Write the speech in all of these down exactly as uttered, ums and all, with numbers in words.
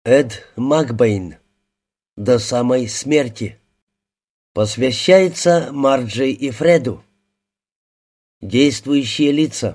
Эд Макбейн. До самой смерти. Посвящается Марджи и Фреду. Действующие лица.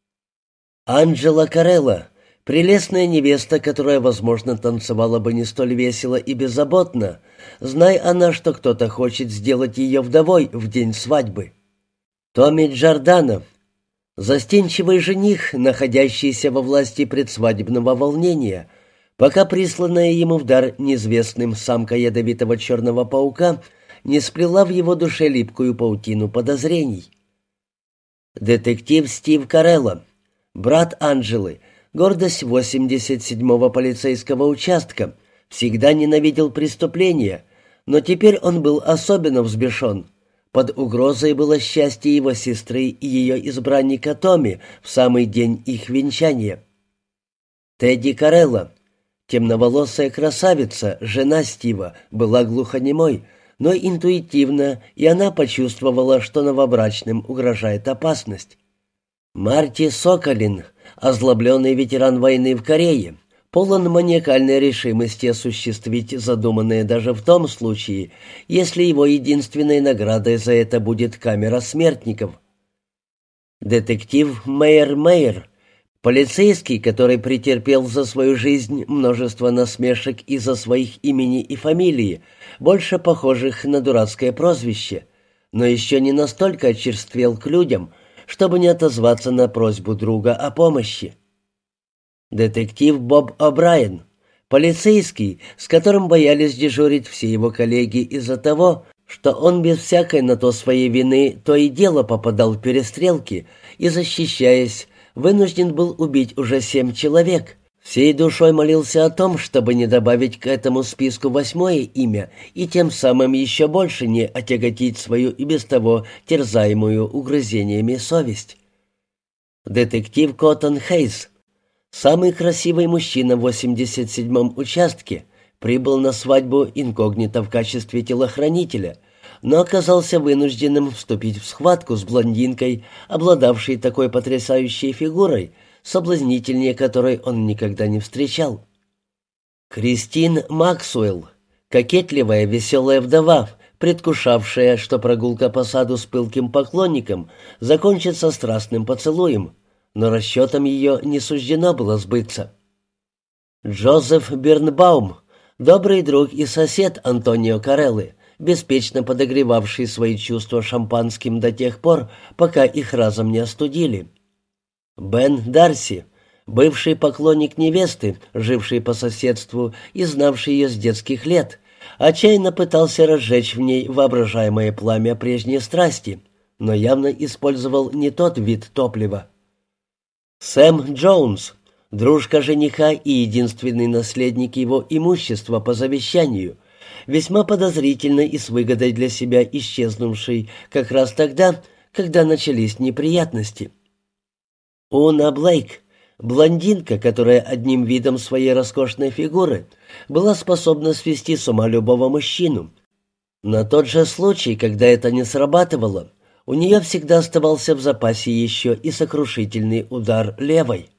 Анджела Карелла, прелестная невеста, которая, возможно, танцевала бы не столь весело и беззаботно, зная она, что кто-то хочет сделать ее вдовой в день свадьбы. Томми Джордано, застенчивый жених, находящийся во власти предсвадебного волнения, пока присланная ему в дар неизвестным самка ядовитого черного паука не сплела в его душе липкую паутину подозрений. Детектив Стив Карелла, брат Анджелы, гордость восемьдесят седьмого полицейского участка, всегда ненавидел преступления, но теперь он был особенно взбешен. Под угрозой было счастье его сестры и ее избранника Томми в самый день их венчания. Тедди Карелла, темноволосая красавица, жена Стива, была глухонемой, но интуитивно, и она почувствовала, что новобрачным угрожает опасность. Марти Соколин, озлобленный ветеран войны в Корее, полон маниакальной решимости осуществить задуманное даже в том случае, если его единственной наградой за это будет камера смертников. Детектив Мэйр Мэйр, полицейский, который претерпел за свою жизнь множество насмешек из-за своих имени и фамилии, больше похожих на дурацкое прозвище, но еще не настолько очерствел к людям, чтобы не отозваться на просьбу друга о помощи. Детектив Боб О'Брайен, полицейский, с которым боялись дежурить все его коллеги из-за того, что он без всякой на то своей вины то и дело попадал в перестрелки и, защищаясь, вынужден был убить уже семь человек. Всей душой молился о том, чтобы не добавить к этому списку восьмое имя и тем самым еще больше не отяготить свою и без того терзаемую угрызениями совесть. Детектив Коттон Хейс, самый красивый мужчина в восемьдесят седьмом участке, прибыл на свадьбу инкогнито в качестве телохранителя, но оказался вынужденным вступить в схватку с блондинкой, обладавшей такой потрясающей фигурой, соблазнительнее которой он никогда не встречал. Кристин Максуэлл, кокетливая веселая вдова, предвкушавшая, что прогулка по саду с пылким поклонником закончится страстным поцелуем, но расчетам ее не суждено было сбыться. Джозеф Бирнбаум, добрый друг и сосед Антонио Кареллы, беспечно подогревавший свои чувства шампанским до тех пор, пока их разом не остудили. Бен Дарси, бывший поклонник невесты, живший по соседству и знавший ее с детских лет, отчаянно пытался разжечь в ней воображаемое пламя прежней страсти, но явно использовал не тот вид топлива. Сэм Джонс, дружка жениха и единственный наследник его имущества по завещанию, весьма подозрительно и с выгодой для себя исчезнувший как раз тогда, когда начались неприятности. Уна Блейк, блондинка, которая одним видом своей роскошной фигуры была способна свести с ума любого мужчину. На тот же случай, когда это не срабатывало, у нее всегда оставался в запасе еще и сокрушительный удар левой.